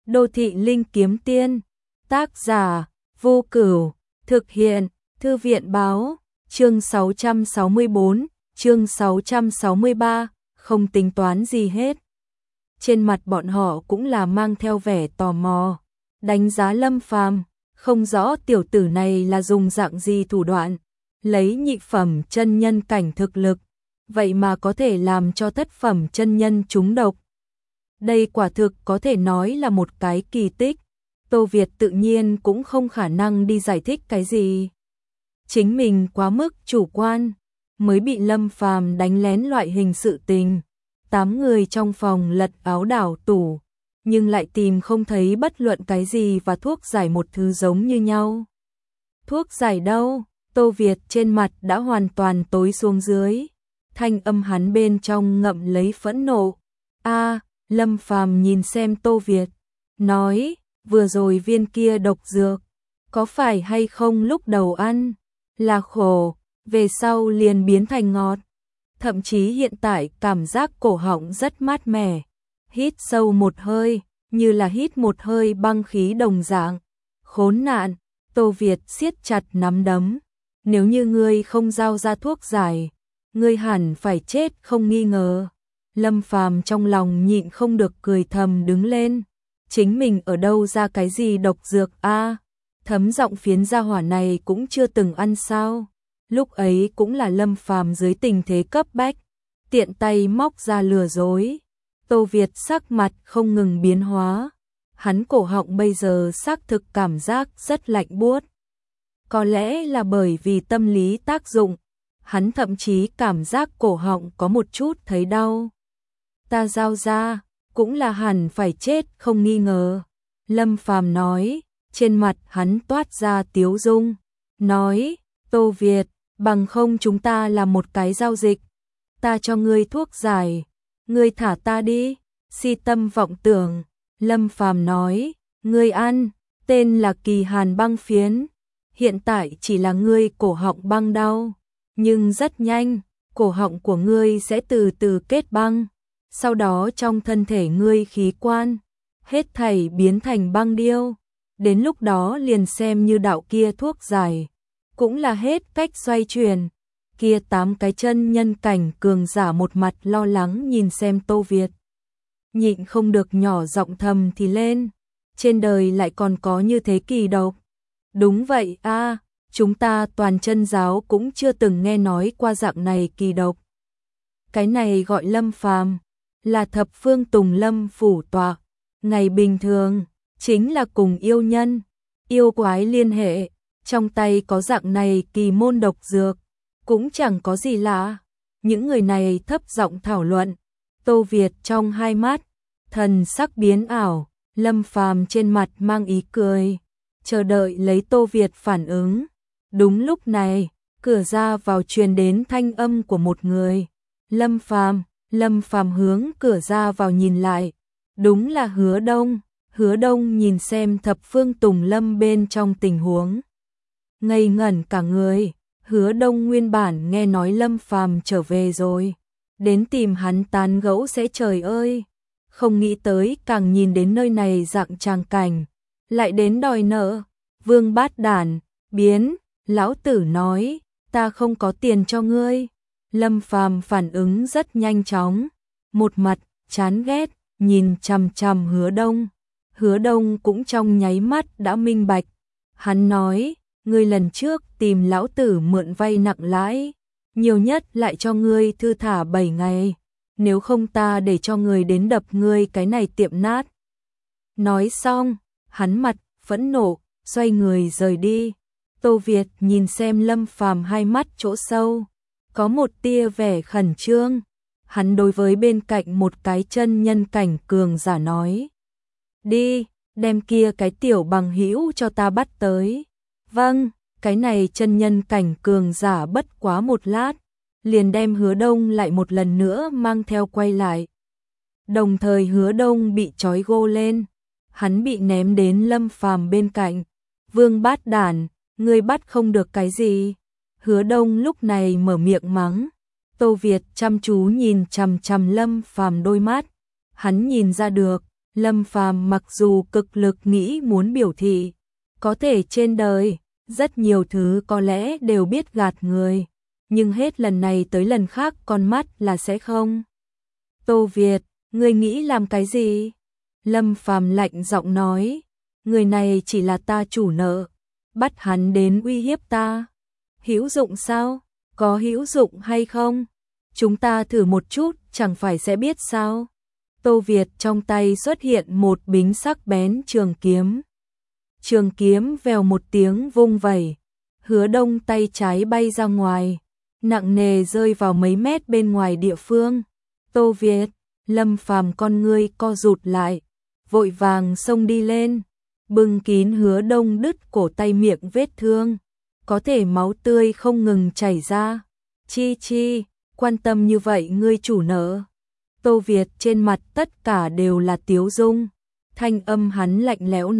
Đô thị linh kiếm tiên, tác giả, Vô Cửu, thực hiện, Thư viện báo, chương 664, chương 663, không tính toán gì hết. Trên mặt bọn họ cũng là mang theo vẻ tò mò, đánh giá Lâm Phàm, không rõ tiểu tử này là dùng dạng gì thủ đoạn, lấy nhị phẩm chân nhân cảnh thực lực, vậy mà có thể làm cho thất phẩm chân nhân trúng độc. Đây quả thực có thể nói là một cái kỳ tích. Tô Việt tự nhiên cũng không khả năng đi giải thích cái gì. Chính mình quá mức chủ quan, mới bị Lâm Phàm đánh lén loại hình sự tình. 8 người trong phòng lật áo đảo tủ, nhưng lại tìm không thấy bất luận cái gì và thuốc giải một thứ giống như nhau. Thuốc giải đâu? Tô Việt trên mặt đã hoàn toàn tối xuống dưới. Thanh âm hắn bên trong ngậm lấy phẫn nộ. Lâm Phàm nhìn xem Tô Việt, nói, vừa rồi viên kia độc dược, có phải hay không lúc đầu ăn, là khổ, về sau liền biến thành ngọt. Thậm chí hiện tại cảm giác cổ họng rất mát mẻ, hít sâu một hơi, như là hít một hơi băng khí đồng dạng. Khốn nạn, Tô Việt siết chặt nắm đấm, nếu như ngươi không giao ra thuốc giải, ngươi hẳn phải chết không nghi ngờ. Lâm Phàm trong lòng nhịn không được cười thầm đứng lên, chính mình ở đâu ra cái gì độc dược a? Thấm giọng phiến gia hỏa này cũng chưa từng ăn sao? Lúc ấy cũng là Lâm Phàm dưới tình thế cấp bách, tiện tay móc ra lừa dối. Tô Việt sắc mặt không ngừng biến hóa, hắn cổ họng bây giờ xác thực cảm giác rất lạnh buốt. Có lẽ là bởi vì tâm lý tác dụng, hắn thậm chí cảm giác cổ họng có một chút thấy đau. Ta giao ra, cũng là hẳn phải chết không nghi ngờ. Lâm Phàm nói, trên mặt hắn toát ra tiếu dung, nói, Tô Việt, bằng không chúng ta làm một cái giao dịch. Ta cho ngươi thuốc giải, ngươi thả ta đi. Si tâm vọng tưởng, Lâm Phàm nói, ngươi ăn, tên là Kỳ Hàn băng phiến. Hiện tại chỉ là ngươi cổ họng băng đau, nhưng rất nhanh, cổ họng của ngươi sẽ từ từ kết băng. Sau đó trong thân thể ngươi khí quan, hết thảy biến thành băng điêu. Đến lúc đó liền xem như đạo kia thuốc giải, cũng là hết cách xoay chuyển. Kia 8 cái chân nhân cảnh cường giả một mặt lo lắng nhìn xem Tô Việt. Nhịn không được nhỏ giọng thầm thì lên, trên đời lại còn có như thế kỳ độc. Đúng vậy chúng ta toàn chân giáo cũng chưa từng nghe nói qua dạng này kỳ độc. Cái này gọi Lâm Phàm, là thập phương Tùng Lâm phủ tọa, ngày bình thường chính là cùng yêu nhân, yêu quái liên hệ, trong tay có dạng này kỳ môn độc dược, cũng chẳng có gì lạ. Những người này thấp giọng thảo luận, Tô Việt trong hai mắt, thần sắc biến ảo, Lâm Phàm trên mặt mang ý cười, chờ đợi lấy Tô Việt phản ứng. Đúng lúc này, cửa ra vào truyền đến thanh âm của một người. Lâm Phàm hướng cửa ra vào nhìn lại, đúng là Hứa Đông. Hứa Đông nhìn xem thập phương Tùng Lâm bên trong tình huống, ngây ngẩn cả người. Hứa Đông nguyên bản nghe nói Lâm Phàm trở về rồi, đến tìm hắn tán gẫu sẽ trời ơi, không nghĩ tới càng nhìn đến nơi này dạng tràng cảnh, lại đến đòi nợ. Vương Bát Đản, biến, lão tử nói, ta không có tiền cho ngươi. Lâm Phàm phản ứng rất nhanh chóng, một mặt chán ghét nhìn chằm chằm Hứa Đông. Hứa Đông cũng trong nháy mắt đã minh bạch. Hắn nói, ngươi lần trước tìm lão tử mượn vay nặng lãi, nhiều nhất lại cho ngươi thư thả 7 ngày, nếu không ta để cho người đến đập ngươi cái này tiệm nát. Nói xong, hắn mặt phẫn nộ, xoay người rời đi. Tô Việt nhìn xem Lâm Phàm hai mắt chỗ sâu, có một tia vẻ khẩn trương. Hắn đối với bên cạnh một cái chân nhân cảnh cường giả nói, đi, đem kia cái tiểu bằng hữu cho ta bắt tới. Vâng, cái này chân nhân cảnh cường giả bất quá một lát, liền đem Hứa Đông lại một lần nữa mang theo quay lại. Đồng thời Hứa Đông bị trói gô lên, hắn bị ném đến Lâm Phàm bên cạnh. Vương Bát Đản, ngươi bắt không được cái gì? Hứa Đông lúc này mở miệng mắng. Tô Việt chăm chú nhìn chằm chằm Lâm Phàm đôi mắt, hắn nhìn ra được, Lâm Phàm mặc dù cực lực nghĩ muốn biểu thị, có thể trên đời, rất nhiều thứ có lẽ đều biết gạt người, nhưng hết lần này tới lần khác con mắt là sẽ không. Tô Việt, ngươi nghĩ làm cái gì? Lâm Phàm lạnh giọng nói, người này chỉ là ta chủ nợ, bắt hắn đến uy hiếp ta. Hữu dụng sao? Có hữu dụng hay không? Chúng ta thử một chút, chẳng phải sẽ biết sao? Tô Việt trong tay xuất hiện một bính sắc bén trường kiếm. Trường kiếm vèo một tiếng vung vẩy, Hứa Đông tay trái bay ra ngoài, nặng nề rơi vào mấy mét bên ngoài địa phương. Tô Việt, Lâm Phàm con ngươi co rụt lại, vội vàng xông đi lên, bưng kín Hứa Đông đứt cổ tay miệng vết thương, có thể máu tươi không ngừng chảy ra. Chi chi, quan tâm như vậy ngươi chủ nợ. Tô Việt trên mặt tất cả đều là tiếu dung, thanh âm hắn lạnh lẽo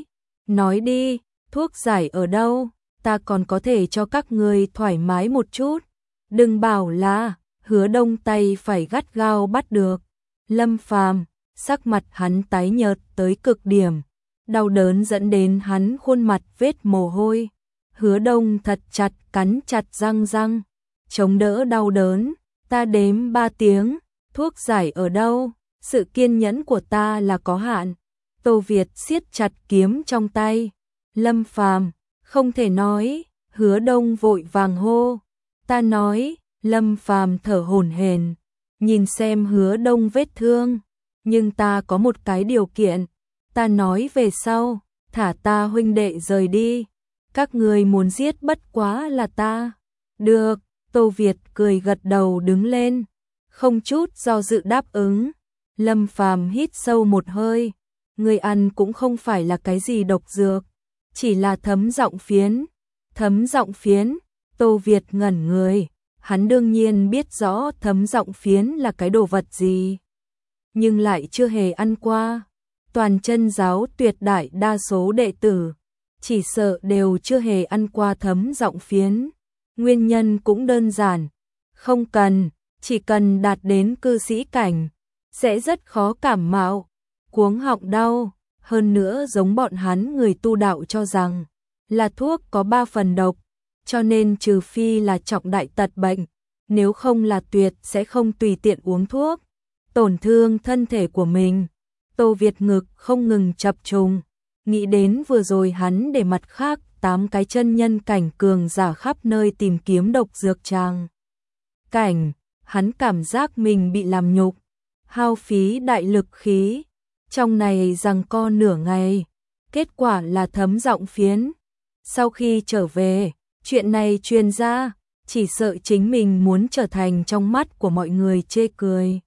nói đi, thuốc giải ở đâu, ta còn có thể cho các ngươi thoải mái một chút. Đừng bảo là, Hứa Đông tay phải gắt gao bắt được. Lâm Phàm, sắc mặt hắn tái nhợt tới cực điểm, đau đớn dẫn đến hắn khuôn mặt vết mồ hôi. Hứa Đông thật chặt cắn chặt răng, chống đỡ đau đớn, ta đếm 3 tiếng, thuốc giải ở đâu, sự kiên nhẫn của ta là có hạn. Tô Việt siết chặt kiếm trong tay. Lâm Phàm, không thể nói. Hứa Đông vội vàng hô, ta nói. Lâm Phàm thở hổn hển, nhìn xem Hứa Đông vết thương, nhưng ta có một cái điều kiện, ta nói về sau, thả ta huynh đệ rời đi, các ngươi muốn giết bất quá là ta. Được, Tô Việt cười gật đầu đứng lên, không chút do dự đáp ứng. Lâm Phàm hít sâu một hơi, người ăn cũng không phải là cái gì độc dược, chỉ là thấm giọng phiến. Thấm giọng phiến? Tô Việt ngẩn người, hắn đương nhiên biết rõ thấm giọng phiến là cái đồ vật gì, nhưng lại chưa hề ăn qua. Toàn chân giáo tuyệt đại đa số đệ tử, chỉ sợ đều chưa hề ăn qua thấm giọng phiến. Nguyên nhân cũng đơn giản, không cần, chỉ cần đạt đến cư sĩ cảnh, sẽ rất khó cảm mạo, cuống họng đau, hơn nữa giống bọn hắn người tu đạo cho rằng là thuốc có 3 phần độc, cho nên trừ phi là trọng đại tật bệnh, nếu không là tuyệt sẽ không tùy tiện uống thuốc, tổn thương thân thể của mình. Tô Việt ngực không ngừng chập trùng, nghĩ đến vừa rồi hắn để mặt khác 8 cái chân nhân cảnh cường giả khắp nơi tìm kiếm độc dược tràng cảnh, hắn cảm giác mình bị làm nhục, hao phí đại lực khí, trong này giằng co nửa ngày, kết quả là thấm giọng phiến. Sau khi trở về, chuyện này truyền ra, chỉ sợ chính mình muốn trở thành trong mắt của mọi người chê cười.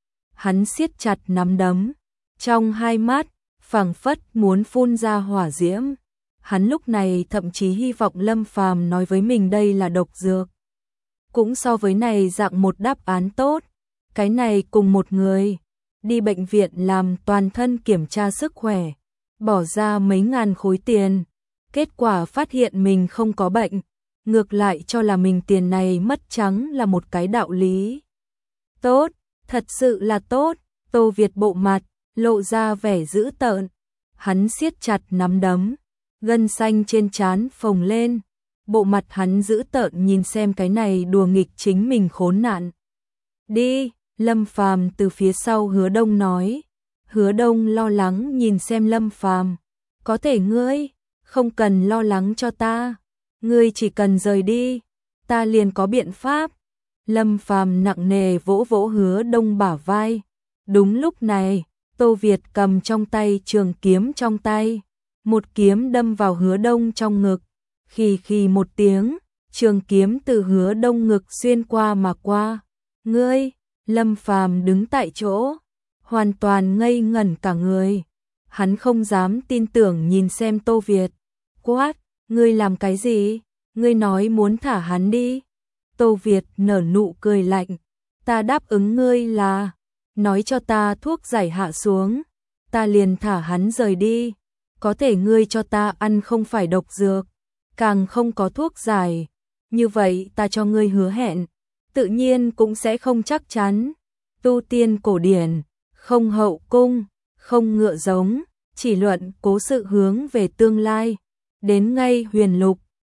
Hắn siết chặt nắm đấm, trong hai mắt phảng phất muốn phun ra hỏa diễm. Hắn lúc này thậm chí hy vọng Lâm Phàm nói với mình đây là độc dược, cũng so với này dạng một đáp án tốt. Cái này cùng một người đi bệnh viện làm toàn thân kiểm tra sức khỏe, bỏ ra mấy ngàn khối tiền, kết quả phát hiện mình không có bệnh, ngược lại cho là mình tiền này mất trắng là một cái đạo lý. Tốt, thật sự là tốt. Tô Việt bộ mặt lộ ra vẻ dữ tợn, hắn siết chặt nắm đấm, gân xanh trên trán phồng lên, bộ mặt hắn dữ tợn nhìn xem cái này đùa nghịch chính mình khốn nạn. Đi, Lâm Phàm từ phía sau Hứa Đông nói. Hứa Đông lo lắng nhìn xem Lâm Phàm, có thể ngươi không cần lo lắng cho ta, ngươi chỉ cần rời đi, ta liền có biện pháp. Lâm Phàm nặng nề vỗ vỗ Hứa Đông bả vai. Đúng lúc này, Tô Việt cầm trong tay trường kiếm trong tay, một kiếm đâm vào Hứa Đông trong ngực, khì một tiếng, trường kiếm từ Hứa Đông ngực xuyên qua mà qua. Ngươi, Lâm Phàm đứng tại chỗ, hoàn toàn ngây ngẩn cả người. Hắn không dám tin tưởng nhìn xem Tô Việt. Quát, ngươi làm cái gì? Ngươi nói muốn thả hắn đi. Tô Việt nở nụ cười lạnh. Ta đáp ứng ngươi là, nói cho ta thuốc giải hạ xuống, ta liền thả hắn rời đi. Có thể ngươi cho ta ăn không phải độc dược, càng không có thuốc giải. Như vậy ta cho ngươi hứa hẹn, tự nhiên cũng sẽ không chắc chắn. Tu tiên cổ điển, không hậu cung, không ngựa giống, chỉ luận cố sự hướng về tương lai. Đến ngay huyền lục,